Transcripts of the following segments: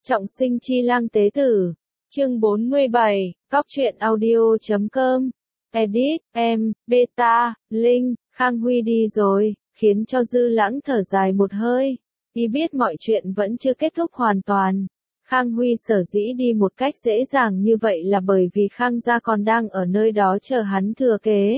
Trọng sinh chi lang tế tử. Chương 47, Cóc truyện audio.com. Edit, em, Beta, Linh, Khang Huy đi rồi, khiến cho Dư Lãng thở dài một hơi. Y biết mọi chuyện vẫn chưa kết thúc hoàn toàn. Khang Huy sở dĩ đi một cách dễ dàng như vậy là bởi vì Khang gia còn đang ở nơi đó chờ hắn thừa kế.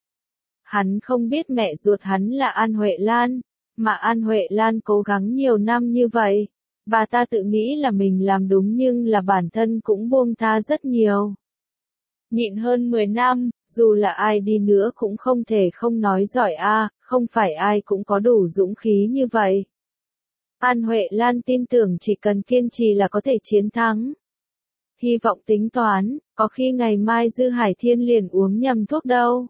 Hắn không biết mẹ ruột hắn là An Huệ Lan, mà An Huệ Lan cố gắng nhiều năm như vậy. Bà ta tự nghĩ là mình làm đúng nhưng là bản thân cũng buông tha rất nhiều. Nhịn hơn 10 năm, dù là ai đi nữa cũng không thể không nói giỏi a, không phải ai cũng có đủ dũng khí như vậy. An Huệ Lan tin tưởng chỉ cần kiên trì là có thể chiến thắng. Hy vọng tính toán, có khi ngày mai Dư Hải Thiên liền uống nhầm thuốc đâu.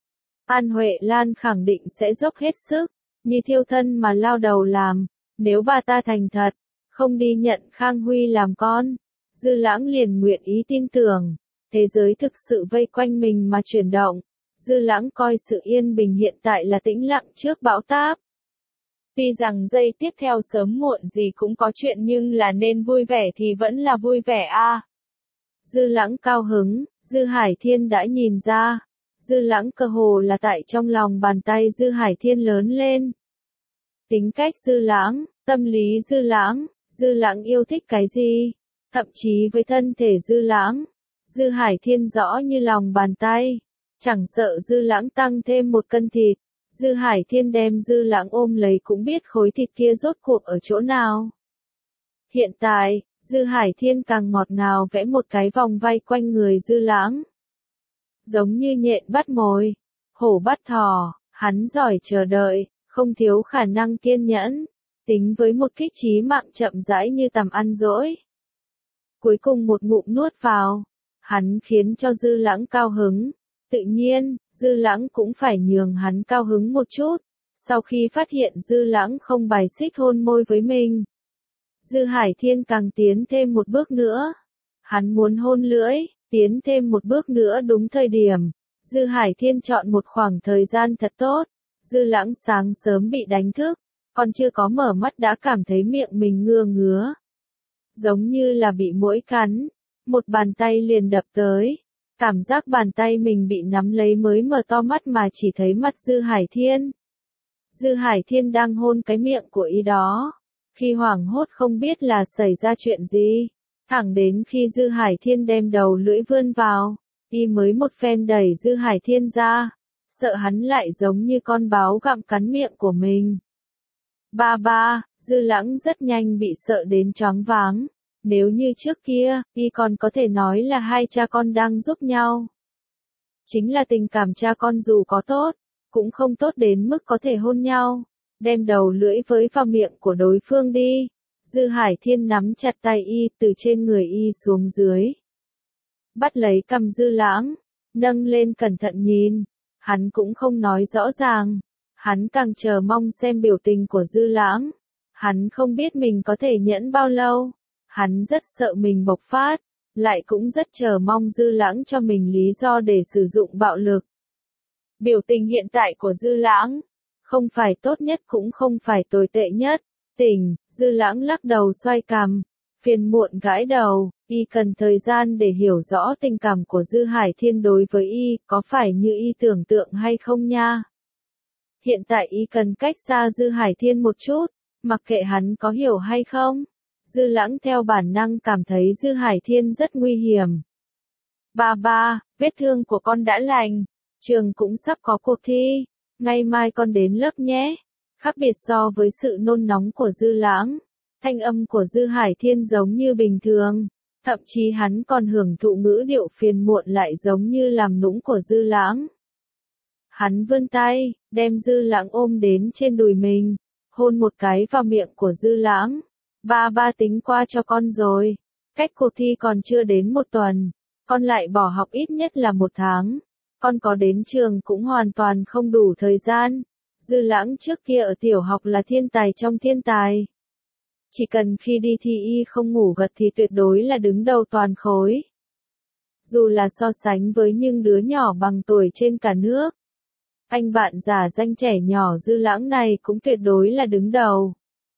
An Huệ Lan khẳng định sẽ dốc hết sức, như thiêu thân mà lao đầu làm, nếu bà ta thành thật, không đi nhận Khang Huy làm con. Dư Lãng liền nguyện ý tin tưởng, thế giới thực sự vây quanh mình mà chuyển động. Dư Lãng coi sự yên bình hiện tại là tĩnh lặng trước bão táp. Tuy rằng giây tiếp theo sớm muộn gì cũng có chuyện nhưng là nên vui vẻ thì vẫn là vui vẻ a. Dư Lãng cao hứng, Dư Hải Thiên đã nhìn ra. Dư Lãng cơ hồ là tại trong lòng bàn tay Dư Hải Thiên lớn lên. Tính cách Dư Lãng, tâm lý Dư Lãng, Dư Lãng yêu thích cái gì, thậm chí với thân thể Dư Lãng, Dư Hải Thiên rõ như lòng bàn tay, chẳng sợ Dư Lãng tăng thêm 1 cân thịt, Dư Hải Thiên đem Dư Lãng ôm lấy cũng biết khối thịt kia rốt cuộc ở chỗ nào. Hiện tại, Dư Hải Thiên càng ngọt ngào vẽ một cái vòng vây quanh người Dư Lãng. Giống như nhện bắt mồi, hổ bắt thỏ, hắn giỏi chờ đợi, không thiếu khả năng kiên nhẫn, tính với một kích chí mạng chậm rãi như tầm ăn dỗi. Cuối cùng một ngụm nuốt vào, hắn khiến cho Dư Lãng cao hứng, tự nhiên, Dư Lãng cũng phải nhường hắn cao hứng một chút, sau khi phát hiện Dư Lãng không bài xích hôn môi với mình. Dư Hải Thiên càng tiến thêm một bước nữa, hắn muốn hôn lưỡi, tiến thêm một bước nữa đúng thời điểm. Dư Hải Thiên chọn một khoảng thời gian thật tốt, Dư Lãng sáng sớm bị đánh thức, còn chưa có mở mắt đã cảm thấy miệng mình ngứa ngứa. Giống như là bị muỗi cắn, một bàn tay liền đập tới, cảm giác bàn tay mình bị nắm lấy mới mở to mắt mà chỉ thấy mặt Dư Hải Thiên. Dư Hải Thiên đang hôn cái miệng của y đó, khi hoảng hốt không biết là xảy ra chuyện gì, thẳng đến khi Dư Hải Thiên đem đầu lưỡi vươn vào, y mới một phen đẩy Dư Hải Thiên ra, sợ hắn lại giống như con báo gặm cắn miệng của mình. Ba, Dư Lãng rất nhanh bị sợ đến choáng váng, nếu như trước kia, y còn có thể nói là hai cha con đang giúp nhau. Chính là tình cảm cha con dù có tốt, cũng không tốt đến mức có thể hôn nhau, đem đầu lưỡi với vào miệng của đối phương đi. Dư Hải Thiên nắm chặt tay y từ trên người y xuống dưới. Bắt lấy cằm Dư Lãng, nâng lên cẩn thận nhìn, hắn cũng không nói rõ ràng. Hắn càng chờ mong xem biểu tình của Dư Lãng. Hắn không biết mình có thể nhẫn bao lâu. Hắn rất sợ mình bộc phát, lại cũng rất chờ mong Dư Lãng cho mình lý do để sử dụng bạo lực. Biểu tình hiện tại của Dư Lãng, không phải tốt nhất cũng không phải tồi tệ nhất. Tỉnh, Dư Lãng lắc đầu xoay cằm, phiền muộn gãi đầu, y cần thời gian để hiểu rõ tình cảm của Dư Hải Thiên đối với y, có phải như y tưởng tượng hay không nha. Hiện tại y cần cách xa Dư Hải Thiên một chút, mặc kệ hắn có hiểu hay không. Dư Lãng theo bản năng cảm thấy Dư Hải Thiên rất nguy hiểm. Ba, vết thương của con đã lành, trường cũng sắp có cuộc thi, ngày mai con đến lớp nhé. Khác biệt so với sự nôn nóng của Dư Lãng, thanh âm của Dư Hải Thiên giống như bình thường, thậm chí hắn còn hưởng thụ ngữ điệu phiền muộn lại giống như làm nũng của Dư Lãng. Hắn vươn tay, đem Dư Lãng ôm đến trên đùi mình, hôn một cái vào miệng của Dư Lãng. Ba tính qua cho con rồi, cách cuộc thi còn chưa đến 1 tuần, con lại bỏ học ít nhất là 1 tháng, con có đến trường cũng hoàn toàn không đủ thời gian. Dư Lãng trước kia ở tiểu học là thiên tài trong thiên tài. Chỉ cần khi đi thi y không ngủ gật thì tuyệt đối là đứng đầu toàn khối. Dù là so sánh với những đứa nhỏ bằng tuổi trên cả nước, anh bạn giả danh trẻ nhỏ Dư Lãng này cũng tuyệt đối là đứng đầu.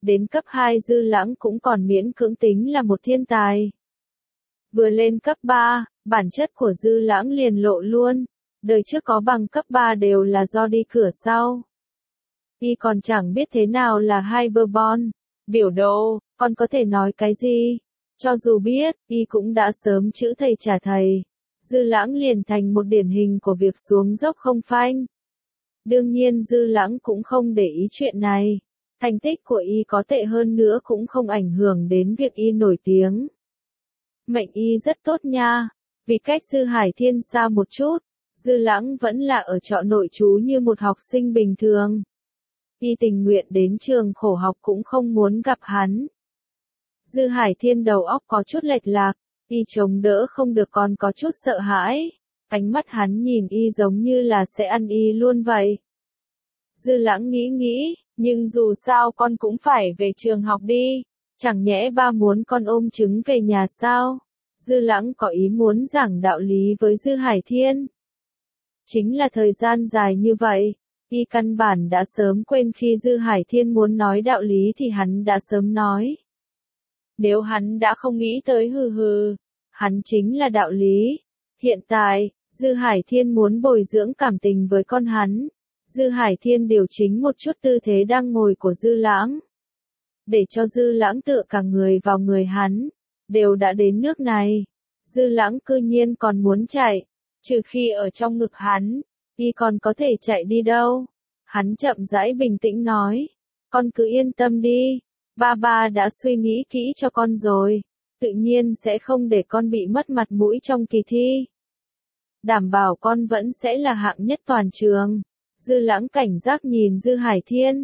Đến cấp 2 Dư Lãng cũng còn miễn cưỡng tính là một thiên tài. Vừa lên cấp 3, bản chất của Dư Lãng liền lộ luôn. Đời trước có bằng cấp 3 đều là do đi cửa sau. Y còn chẳng biết thế nào là Hyperbon. Biểu đồ, con có thể nói cái gì? Cho dù biết, Y cũng đã sớm chữ thầy trả thầy. Dư Lãng liền thành một điển hình của việc xuống dốc không phanh. Đương nhiên Dư Lãng cũng không để ý chuyện này. Thành tích của Y có tệ hơn nữa cũng không ảnh hưởng đến việc Y nổi tiếng. Mệnh Y rất tốt nha. Vì cách Dư Hải Thiên xa một chút, Dư Lãng vẫn là ở trọ nội trú như một học sinh bình thường. Y tình nguyện đến trường khổ học cũng không muốn gặp hắn. Dư Hải Thiên đầu óc có chút lệch lạc, Y chống đỡ không được còn có chút sợ hãi. Ánh mắt hắn nhìn Y giống như là sẽ ăn Y luôn vậy. Dư Lãng nghĩ, nhưng dù sao con cũng phải về trường học đi. Chẳng nhẽ ba muốn con ôm trứng về nhà sao? Dư Lãng có ý muốn giảng đạo lý với Dư Hải Thiên. Chính là thời gian dài như vậy, Y căn bản đã sớm quên khi Dư Hải Thiên muốn nói đạo lý thì hắn đã sớm nói. Nếu hắn đã không nghĩ tới hắn chính là đạo lý. Hiện tại, Dư Hải Thiên muốn bồi dưỡng cảm tình với con hắn. Dư Hải Thiên điều chỉnh một chút tư thế đang ngồi của Dư Lãng. Để cho Dư Lãng tựa cả người vào người hắn. Đều đã đến nước này. Dư Lãng cư nhiên còn muốn chạy. Trừ khi ở trong ngực hắn, Y còn có thể chạy đi đâu. Hắn chậm rãi bình tĩnh nói. Con cứ yên tâm đi. Ba đã suy nghĩ kỹ cho con rồi. Tự nhiên sẽ không để con bị mất mặt mũi trong kỳ thi. Đảm bảo con vẫn sẽ là hạng nhất toàn trường. Dư Lãng cảnh giác nhìn Dư Hải Thiên.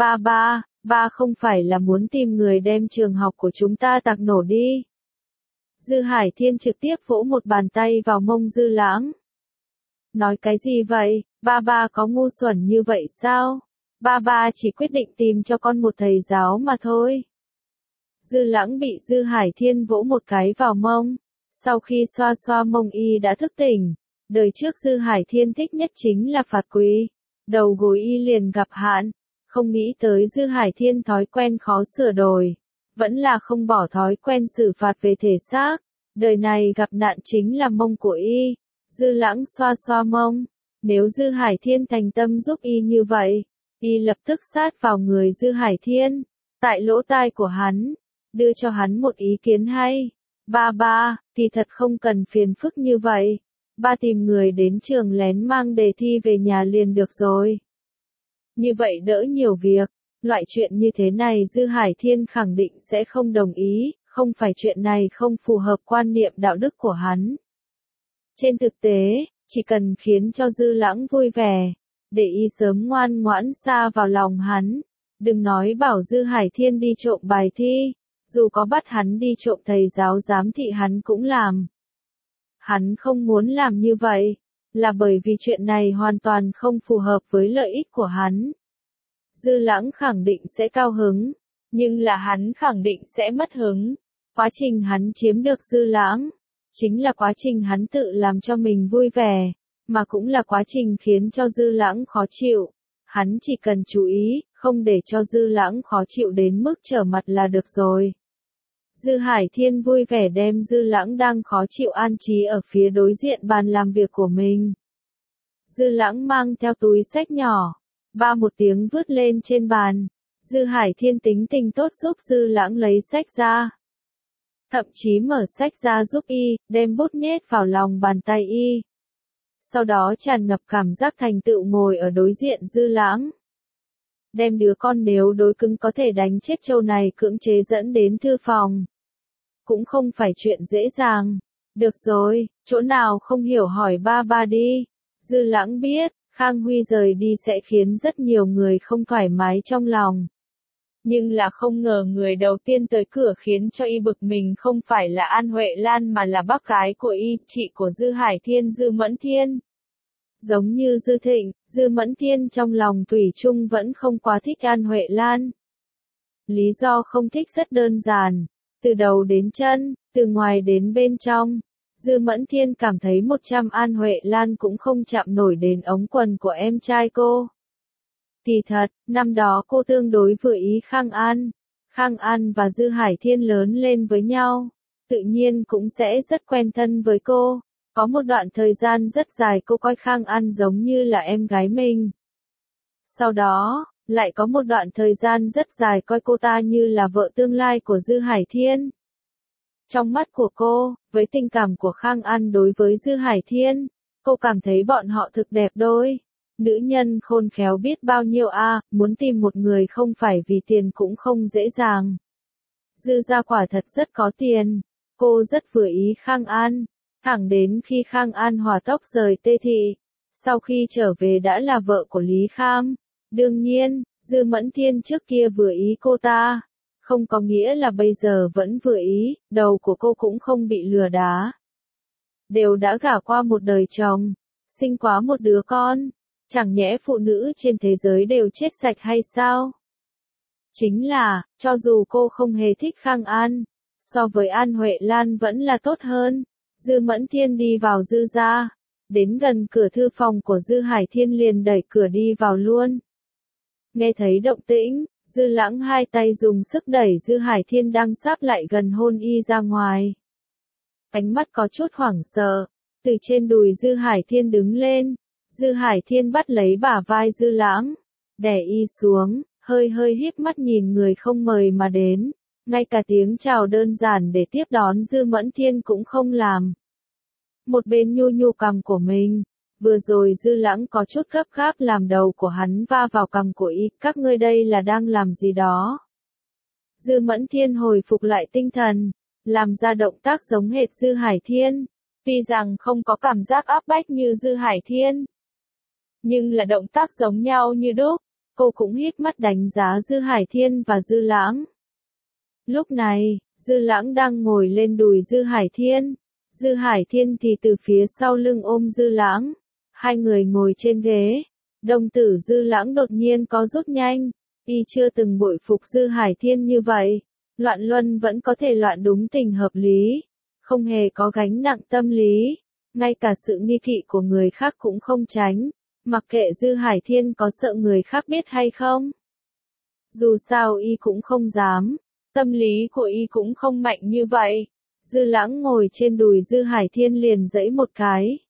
Ba không phải là muốn tìm người đem trường học của chúng ta tạc nổ đi. Dư Hải Thiên trực tiếp vỗ một bàn tay vào mông Dư Lãng. Nói cái gì vậy, ba có ngu xuẩn như vậy sao? Ba chỉ quyết định tìm cho con một thầy giáo mà thôi. Dư Lãng bị Dư Hải Thiên vỗ một cái vào mông. Sau khi xoa xoa mông Y đã thức tỉnh. Đời trước Dư Hải Thiên thích nhất chính là phạt quỳ. Đầu gối Y liền gặp hạn. Không nghĩ tới Dư Hải Thiên thói quen khó sửa đổi. Vẫn là không bỏ thói quen xử phạt về thể xác. Đời này gặp nạn chính là mông của Y. Dư Lãng xoa xoa mông. Nếu Dư Hải Thiên thành tâm giúp Y như vậy, Y lập tức sát vào người Dư Hải Thiên. Tại lỗ tai của hắn. Đưa cho hắn một ý kiến hay. Ba, thì thật không cần phiền phức như vậy. Ba tìm người đến trường lén mang đề thi về nhà liền được rồi. Như vậy đỡ nhiều việc. Loại chuyện như thế này Dư Hải Thiên khẳng định sẽ không đồng ý, không phải chuyện này không phù hợp quan niệm đạo đức của hắn. Trên thực tế, chỉ cần khiến cho Dư Lãng vui vẻ, để Y sớm ngoan ngoãn xa vào lòng hắn. Đừng nói bảo Dư Hải Thiên đi trộm bài thi, dù có bắt hắn đi trộm thầy giáo giám thị hắn cũng làm. Hắn không muốn làm như vậy, là bởi vì chuyện này hoàn toàn không phù hợp với lợi ích của hắn. Dư Lãng khẳng định sẽ cao hứng, nhưng là hắn khẳng định sẽ mất hứng. Quá trình hắn chiếm được Dư Lãng, chính là quá trình hắn tự làm cho mình vui vẻ, mà cũng là quá trình khiến cho Dư Lãng khó chịu. Hắn chỉ cần chú ý, không để cho Dư Lãng khó chịu đến mức trở mặt là được rồi. Dư Hải Thiên vui vẻ đem Dư Lãng đang khó chịu an trí ở phía đối diện bàn làm việc của mình. Dư Lãng mang theo túi xách nhỏ. Ba một tiếng vứt lên trên bàn. Dư Hải Thiên tính tình tốt giúp Dư Lãng lấy sách ra. Thậm chí mở sách ra giúp Y, đem bút nhét vào lòng bàn tay Y. Sau đó tràn ngập cảm giác thành tựu ngồi ở đối diện Dư Lãng. Đem đứa con nếu đối cứng có thể đánh chết trâu này cưỡng chế dẫn đến thư phòng. Cũng không phải chuyện dễ dàng. Được rồi, chỗ nào không hiểu hỏi ba đi. Dư Lãng biết. Khang Huy rời đi sẽ khiến rất nhiều người không thoải mái trong lòng. Nhưng là không ngờ người đầu tiên tới cửa khiến cho Y bực mình không phải là An Huệ Lan mà là bác gái của Y, chị của Dư Hải Thiên Dư Mẫn Thiên. Giống như Dư Thịnh, Dư Mẫn Thiên trong lòng thủy chung vẫn không quá thích An Huệ Lan. Lý do không thích rất đơn giản. Từ đầu đến chân, từ ngoài đến bên trong. Dư Mẫn Thiên cảm thấy 100 An Huệ Lan cũng không chạm nổi đến ống quần của em trai cô. Kỳ thật, năm đó cô tương đối vừa ý Khang An, Khang An và Dư Hải Thiên lớn lên với nhau, tự nhiên cũng sẽ rất quen thân với cô. Có một đoạn thời gian rất dài cô coi Khang An giống như là em gái mình. Sau đó, lại có một đoạn thời gian rất dài coi cô ta như là vợ tương lai của Dư Hải Thiên. Trong mắt của cô, với tình cảm của Khang An đối với Dư Hải Thiên, cô cảm thấy bọn họ thực đẹp đôi. Nữ nhân khôn khéo biết bao nhiêu muốn tìm một người không phải vì tiền cũng không dễ dàng. Dư gia quả thật rất có tiền, cô rất vừa ý Khang An, thẳng đến khi Khang An hỏa tốc rời Tê Thị, sau khi trở về đã là vợ của Lý Kham. Đương nhiên, Dư Mẫn Thiên trước kia vừa ý cô ta, không có nghĩa là bây giờ vẫn vừa ý, đầu của cô cũng không bị lừa đá. Đều đã gả qua một đời chồng, sinh quá một đứa con, chẳng nhẽ phụ nữ trên thế giới đều chết sạch hay sao? Chính là, cho dù cô không hề thích Khang An, so với An Huệ Lan vẫn là tốt hơn. Dư Mẫn Thiên đi vào Dư gia, đến gần cửa thư phòng của Dư Hải Thiên liền đẩy cửa đi vào luôn. Nghe thấy động tĩnh, Dư Lãng hai tay dùng sức đẩy Dư Hải Thiên đang sắp lại gần hôn y ra ngoài. Ánh mắt có chút hoảng sợ, từ trên đùi Dư Hải Thiên đứng lên. Dư Hải Thiên bắt lấy bả vai Dư Lãng, đè y xuống, hơi híp mắt nhìn người không mời mà đến, ngay cả tiếng chào đơn giản để tiếp đón Dư Mẫn Thiên cũng không làm. Một bên nhu nhu cằm của mình, vừa rồi Dư Lãng có chút gấp gáp làm đầu của hắn va vào cằm của y, các ngươi đây là đang làm gì đó. Dư Mẫn Thiên hồi phục lại tinh thần, làm ra động tác giống hệt Dư Hải Thiên, tuy rằng không có cảm giác áp bách như Dư Hải Thiên, nhưng là động tác giống nhau như đúc. Cô cũng híp mắt đánh giá Dư Hải Thiên và Dư Lãng. Lúc này, Dư Lãng đang ngồi lên đùi Dư Hải Thiên, Dư Hải Thiên thì từ phía sau lưng ôm Dư Lãng. Hai người ngồi trên ghế, đồng tử Dư Lãng đột nhiên có rút nhanh, y chưa từng bội phục Dư Hải Thiên như vậy, loạn luân vẫn có thể loạn đúng tình hợp lý, không hề có gánh nặng tâm lý, ngay cả sự nghi kỵ của người khác cũng không tránh. Mặc kệ Dư Hải Thiên có sợ người khác biết hay không. Dù sao y cũng không dám, tâm lý của y cũng không mạnh như vậy. Dư Lãng ngồi trên đùi Dư Hải Thiên liền giãy một cái.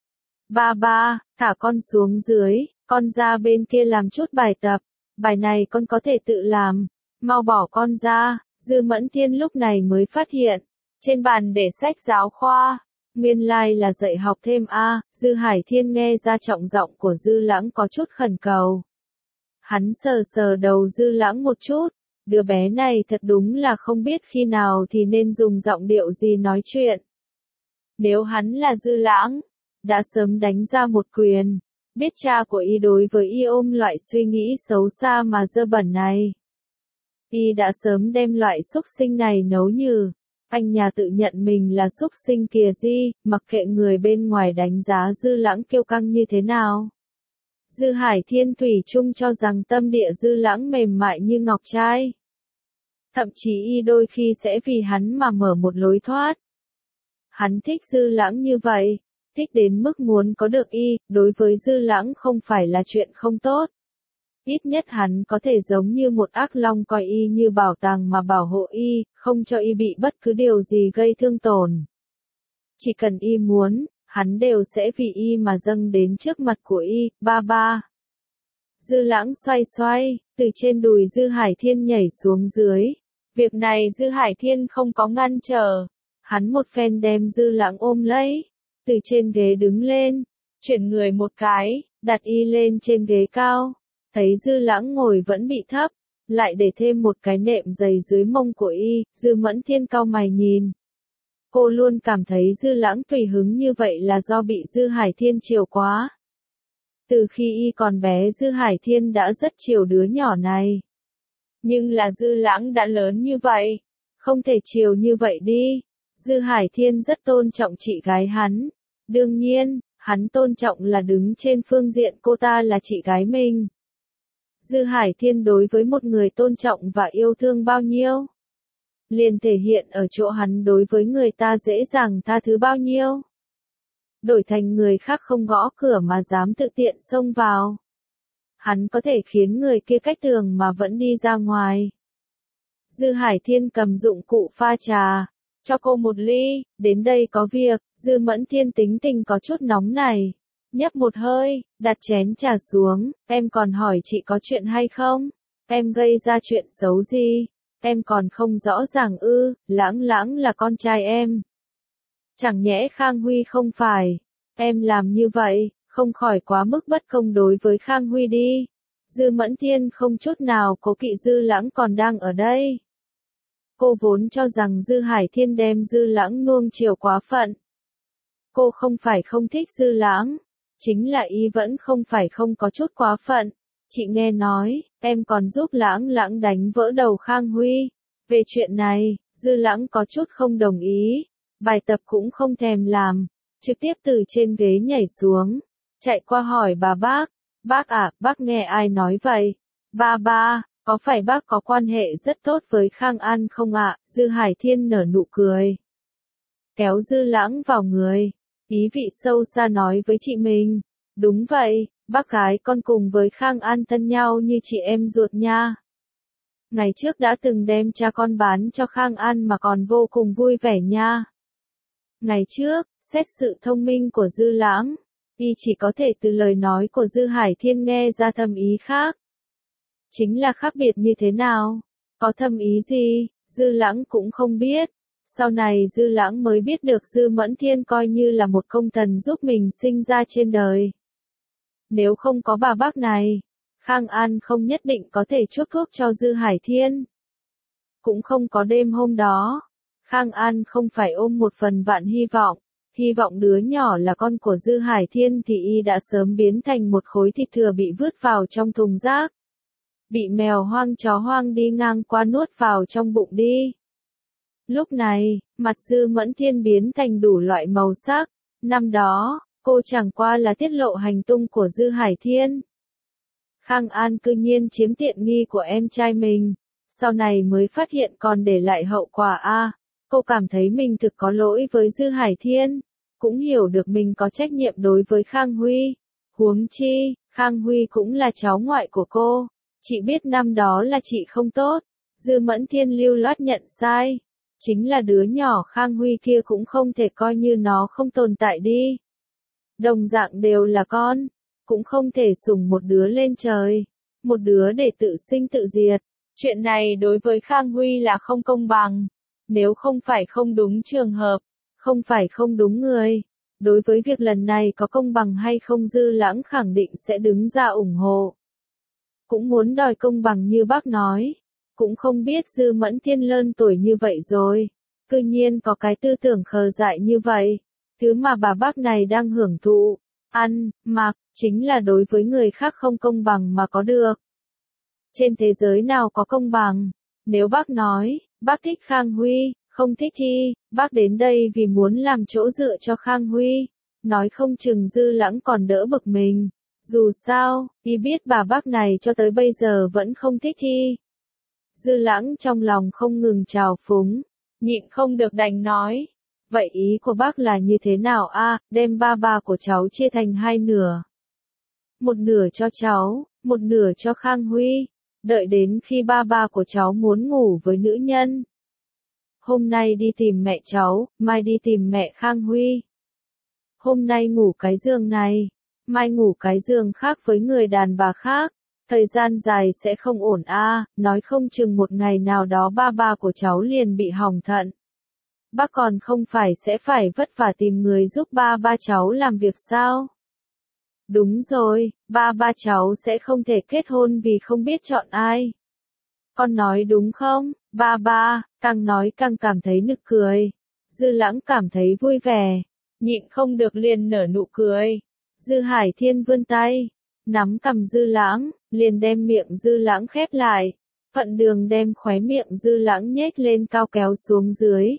Ba, thả con xuống dưới, con ra bên kia làm chút bài tập, bài này con có thể tự làm, mau bỏ con ra. Dư Mẫn Thiên lúc này mới phát hiện, trên bàn để sách giáo khoa. Nguyên lai là dạy học thêm Dư Hải Thiên nghe ra trọng giọng của Dư Lãng có chút khẩn cầu. Hắn sờ sờ đầu Dư Lãng một chút, đứa bé này thật đúng là không biết khi nào thì nên dùng giọng điệu gì nói chuyện. Nếu hắn là Dư Lãng, đã sớm đánh ra một quyền, biết cha của y đối với y ôm loại suy nghĩ xấu xa mà dơ bẩn này. Y đã sớm đem loại xúc sinh này nấu nhừ. Anh nhà tự nhận mình là xúc sinh kìa gì, mặc kệ người bên ngoài đánh giá Dư Lãng kiêu căng như thế nào. Dư Hải Thiên thủy chung cho rằng tâm địa Dư Lãng mềm mại như ngọc trai. Thậm chí y đôi khi sẽ vì hắn mà mở một lối thoát. Hắn thích Dư Lãng như vậy, thích đến mức muốn có được y, đối với Dư Lãng không phải là chuyện không tốt. Ít nhất hắn có thể giống như một ác long coi y như bảo tàng mà bảo hộ y, không cho y bị bất cứ điều gì gây thương tổn. Chỉ cần y muốn, hắn đều sẽ vì y mà dâng đến trước mặt của y. Ba. Dư Lãng xoay, từ trên đùi Dư Hải Thiên nhảy xuống dưới. Việc này Dư Hải Thiên không có ngăn trở. Hắn một phen đem Dư Lãng ôm lấy, từ trên ghế đứng lên, chuyển người một cái, đặt y lên trên ghế cao. Thấy Dư Lãng ngồi vẫn bị thấp, lại để thêm một cái nệm dày dưới mông của y, Dư Mẫn Thiên cau mày nhìn. Cô luôn cảm thấy Dư Lãng tùy hứng như vậy là do bị Dư Hải Thiên chiều quá. Từ khi y còn bé Dư Hải Thiên đã rất chiều đứa nhỏ này. Nhưng là Dư Lãng đã lớn như vậy, không thể chiều như vậy đi. Dư Hải Thiên rất tôn trọng chị gái hắn. Đương nhiên, hắn tôn trọng là đứng trên phương diện cô ta là chị gái mình. Dư Hải Thiên đối với một người tôn trọng và yêu thương bao nhiêu, liền thể hiện ở chỗ hắn đối với người ta dễ dàng tha thứ bao nhiêu. Đổi thành người khác không gõ cửa mà dám tự tiện xông vào. Hắn có thể khiến người kia cách tường mà vẫn đi ra ngoài. Dư Hải Thiên cầm dụng cụ pha trà, cho cô một ly, đến đây có việc. Dư Mẫn Thiên tính tình có chút nóng này. Nhấp một hơi, đặt chén trà xuống, em còn hỏi chị có chuyện hay không? Em gây ra chuyện xấu gì? Em còn không rõ ràng ư? Lãng Lãng là con trai em. Chẳng nhẽ Khang Huy không phải? Em làm như vậy, không khỏi quá mức bất công đối với Khang Huy đi. Dư Mẫn Thiên không chút nào cố kỵ Dư Lãng còn đang ở đây. Cô vốn cho rằng Dư Hải Thiên đem Dư Lãng nuông chiều quá phận. Cô không phải không thích Dư Lãng, chính là ý vẫn không phải không có chút quá phận. Chị nghe nói, em còn giúp Lãng Lãng đánh vỡ đầu Khang Huy. Về chuyện này, Dư Lãng có chút không đồng ý, bài tập cũng không thèm làm, trực tiếp từ trên ghế nhảy xuống, chạy qua hỏi bà bác. Bác à, bác nghe ai nói vậy? Ba, có phải bác có quan hệ rất tốt với Khang An không ạ? Dư Hải Thiên nở nụ cười, kéo Dư Lãng vào người, ý vị sâu xa nói với chị mình. Đúng vậy, bác gái con cùng với Khang An thân nhau như chị em ruột nha. Ngày trước đã từng đem cha con bán cho Khang An mà còn vô cùng vui vẻ nha. Ngày trước, xét sự thông minh của Dư Lãng, y chỉ có thể từ lời nói của Dư Hải Thiên nghe ra thâm ý khác. Chính là khác biệt như thế nào? Có thâm ý gì? Dư Lãng cũng không biết. Sau này Dư Lãng mới biết được Dư Mẫn Thiên coi như là một công thần giúp mình sinh ra trên đời. Nếu không có bà bác này, Khang An không nhất định có thể chuốc thuốc cho Dư Hải Thiên. Cũng không có đêm hôm đó, Khang An không phải ôm một phần vạn hy vọng đứa nhỏ là con của Dư Hải Thiên thì y đã sớm biến thành một khối thịt thừa bị vứt vào trong thùng rác. Bị mèo hoang chó hoang đi ngang qua nuốt vào trong bụng đi. Lúc này, mặt Dư Mẫn Thiên biến thành đủ loại màu sắc. Năm đó, cô chẳng qua là tiết lộ hành tung của Dư Hải Thiên. Khang An cư nhiên chiếm tiện nghi của em trai mình, sau này mới phát hiện còn để lại hậu quả a. Cô cảm thấy mình thực có lỗi với Dư Hải Thiên, cũng hiểu được mình có trách nhiệm đối với Khang Huy. Huống chi, Khang Huy cũng là cháu ngoại của cô. Chị biết năm đó là chị không tốt. Dư Mẫn Thiên lưu loát nhận sai. Chính là đứa nhỏ Khang Huy kia cũng không thể coi như nó không tồn tại đi. Đồng dạng đều là con, cũng không thể sủng một đứa lên trời, một đứa để tự sinh tự diệt. Chuyện này đối với Khang Huy là không công bằng. Nếu không phải không đúng trường hợp, không phải không đúng người, đối với việc lần này có công bằng hay không Dư Lãng khẳng định sẽ đứng ra ủng hộ. Cũng muốn đòi công bằng như bác nói. Cũng không biết Dư Mẫn Thiên lớn tuổi như vậy rồi, cư nhiên có cái tư tưởng khờ dại như vậy. Thứ mà bà bác này đang hưởng thụ, ăn, mặc, chính là đối với người khác không công bằng mà có được. Trên thế giới nào có công bằng? Nếu bác nói, bác thích Khang Huy, không thích thì, bác đến đây vì muốn làm chỗ dựa cho Khang Huy. Nói không chừng Dư Lãng còn đỡ bực mình. Dù sao, y biết bà bác này cho tới bây giờ vẫn không thích thì. Dư Lãng trong lòng không ngừng trào phúng, nhịn không được đành nói. Vậy ý của bác là như thế nào a? Đem ba của cháu chia thành hai nửa. Một nửa cho cháu, một nửa cho Khang Huy. Đợi đến khi ba của cháu muốn ngủ với nữ nhân. Hôm nay đi tìm mẹ cháu, mai đi tìm mẹ Khang Huy. Hôm nay ngủ cái giường này, mai ngủ cái giường khác với người đàn bà khác. Thời gian dài sẽ không ổn a, nói không chừng một ngày nào đó ba của cháu liền bị hỏng thận. Bác còn không phải sẽ phải vất vả tìm người giúp ba cháu làm việc sao? Đúng rồi, ba cháu sẽ không thể kết hôn vì không biết chọn ai. Con nói đúng không? Ba, càng nói càng cảm thấy nực cười. Dư Lãng cảm thấy vui vẻ, nhịn không được liền nở nụ cười. Dư Hải Thiên vươn tay, nắm cằm Dư Lãng, liền đem miệng Dư Lãng khép lại. Thuận đường đem khóe miệng Dư Lãng nhếch lên cao kéo xuống dưới.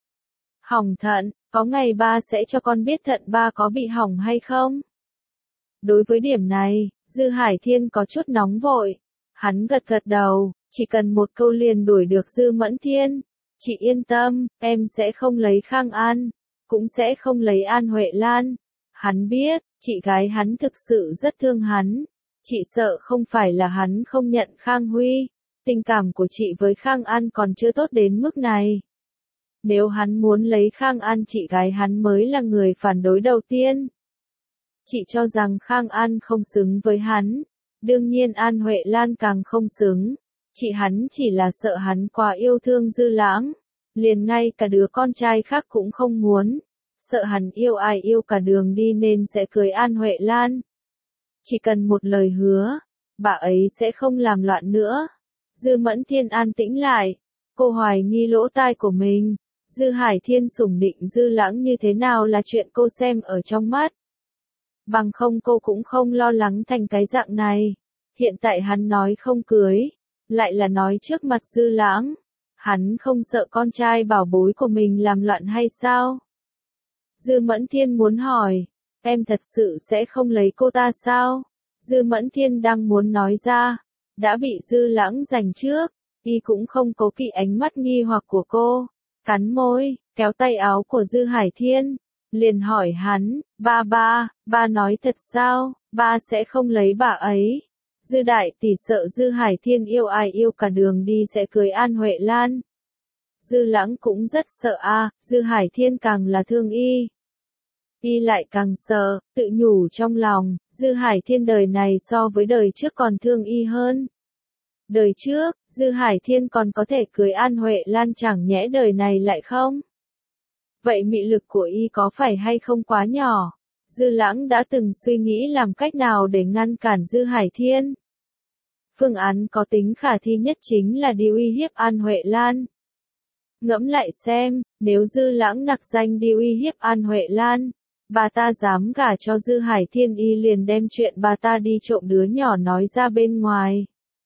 Hỏng thận, có ngày ba sẽ cho con biết thận ba có bị hỏng hay không? Đối với điểm này, Dư Hải Thiên có chút nóng vội. Hắn gật đầu, chỉ cần một câu liền đuổi được Dư Mẫn Thiên. Chị yên tâm, em sẽ không lấy Khang An, cũng sẽ không lấy An Huệ Lan. Hắn biết, chị gái hắn thực sự rất thương hắn. Chị sợ không phải là hắn không nhận Khang Huy, Tình cảm của chị với Khang An còn chưa tốt đến mức này. Nếu hắn muốn lấy Khang An chị gái hắn mới là người phản đối đầu tiên. Chị cho rằng Khang An không xứng với hắn. Đương nhiên An Huệ Lan càng không xứng. Chị hắn chỉ là sợ hắn quá yêu thương Dư Lãng. Liền ngay cả đứa con trai khác cũng không muốn. Sợ hắn yêu ai yêu cả đường đi nên sẽ cưới An Huệ Lan. Chỉ cần một lời hứa, bà ấy sẽ không làm loạn nữa. Dư Mẫn Thiên an tĩnh lại. Cô hoài nghi lỗ tai của mình. Dư Hải Thiên sủng định Dư Lãng như thế nào là chuyện cô xem ở trong mắt. Bằng không cô cũng không lo lắng thành cái dạng này. Hiện tại hắn nói không cưới, lại là nói trước mặt Dư Lãng. Hắn không sợ con trai bảo bối của mình làm loạn hay sao? Dư Mẫn Thiên muốn hỏi, em thật sự sẽ không lấy cô ta sao? Dư Mẫn Thiên đang muốn nói ra, đã bị Dư Lãng giành trước, y cũng không cố kỵ ánh mắt nghi hoặc của cô, cắn môi, kéo tay áo của Dư Hải Thiên, liền hỏi hắn, ba nói thật sao, ba sẽ không lấy bà ấy. Dư đại tỷ sợ Dư Hải Thiên yêu ai yêu cả đường đi sẽ cưới An Huệ Lan. Dư Lãng cũng rất sợ Dư Hải Thiên càng là thương y. Y lại càng sợ, tự nhủ trong lòng, Dư Hải Thiên đời này so với đời trước còn thương y hơn. Đời trước, Dư Hải Thiên còn có thể cưới An Huệ Lan chẳng nhẽ đời này lại không? Vậy mị lực của y có phải hay không quá nhỏ? Dư Lãng đã từng suy nghĩ làm cách nào để ngăn cản Dư Hải Thiên. Phương án có tính khả thi nhất chính là đi uy hiếp An Huệ Lan. Ngẫm lại xem, nếu Dư Lãng nặc danh đi uy hiếp An Huệ Lan, bà ta dám gả cho Dư Hải Thiên y liền đem chuyện bà ta đi trộm đứa nhỏ nói ra bên ngoài.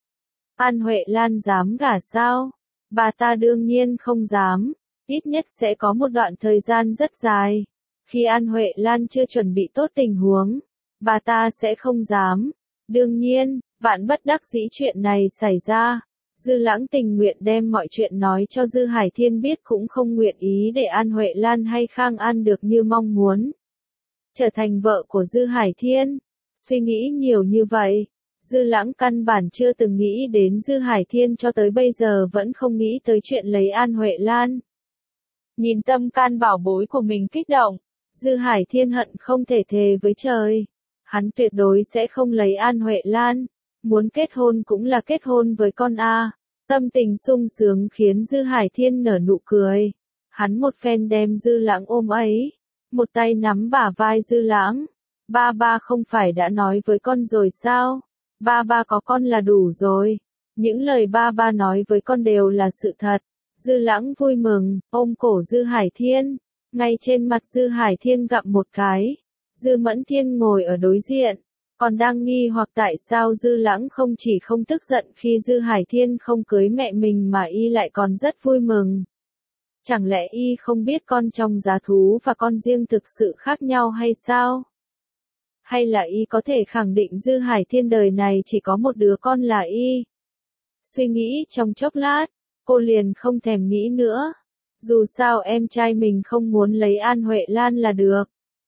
An Huệ Lan dám gả sao? Bà ta đương nhiên không dám, ít nhất sẽ có một đoạn thời gian rất dài. Khi An Huệ Lan chưa chuẩn bị tốt tình huống, bà ta sẽ không dám. Đương nhiên, vạn bất đắc dĩ chuyện này xảy ra. Dư Lãng tình nguyện đem mọi chuyện nói cho Dư Hải Thiên biết cũng không nguyện ý để An Huệ Lan hay Khang An được như mong muốn. Trở thành vợ của Dư Hải Thiên. Suy nghĩ nhiều như vậy, Dư Lãng căn bản chưa từng nghĩ đến Dư Hải Thiên cho tới bây giờ vẫn không nghĩ tới chuyện lấy An Huệ Lan. Nhìn tâm can bảo bối của mình kích động, Dư Hải Thiên hận không thể thề với trời. Hắn tuyệt đối sẽ không lấy An Huệ Lan. Muốn kết hôn cũng là kết hôn với con Tâm tình sung sướng khiến Dư Hải Thiên nở nụ cười. Hắn một phen đem Dư Lãng ôm ấy. Một tay nắm bả vai Dư Lãng. Ba không phải đã nói với con rồi sao? Ba có con là đủ rồi. Những lời ba nói với con đều là sự thật. Dư Lãng vui mừng, ôm cổ Dư Hải Thiên. Ngay trên mặt Dư Hải Thiên gặm một cái. Dư Mẫn Thiên ngồi ở đối diện. Còn đang nghi hoặc tại sao Dư Lãng không chỉ không tức giận khi Dư Hải Thiên không cưới mẹ mình mà y lại còn rất vui mừng. Chẳng lẽ y không biết con trong giá thú và con riêng thực sự khác nhau hay sao? Hay là y có thể khẳng định Dư Hải Thiên đời này chỉ có một đứa con là y? Suy nghĩ trong chốc lát, cô liền không thèm nghĩ nữa. Dù sao em trai mình không muốn lấy An Huệ Lan là được.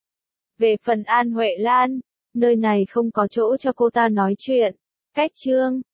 Về phần An Huệ Lan, nơi này không có chỗ cho cô ta nói chuyện. Cách chương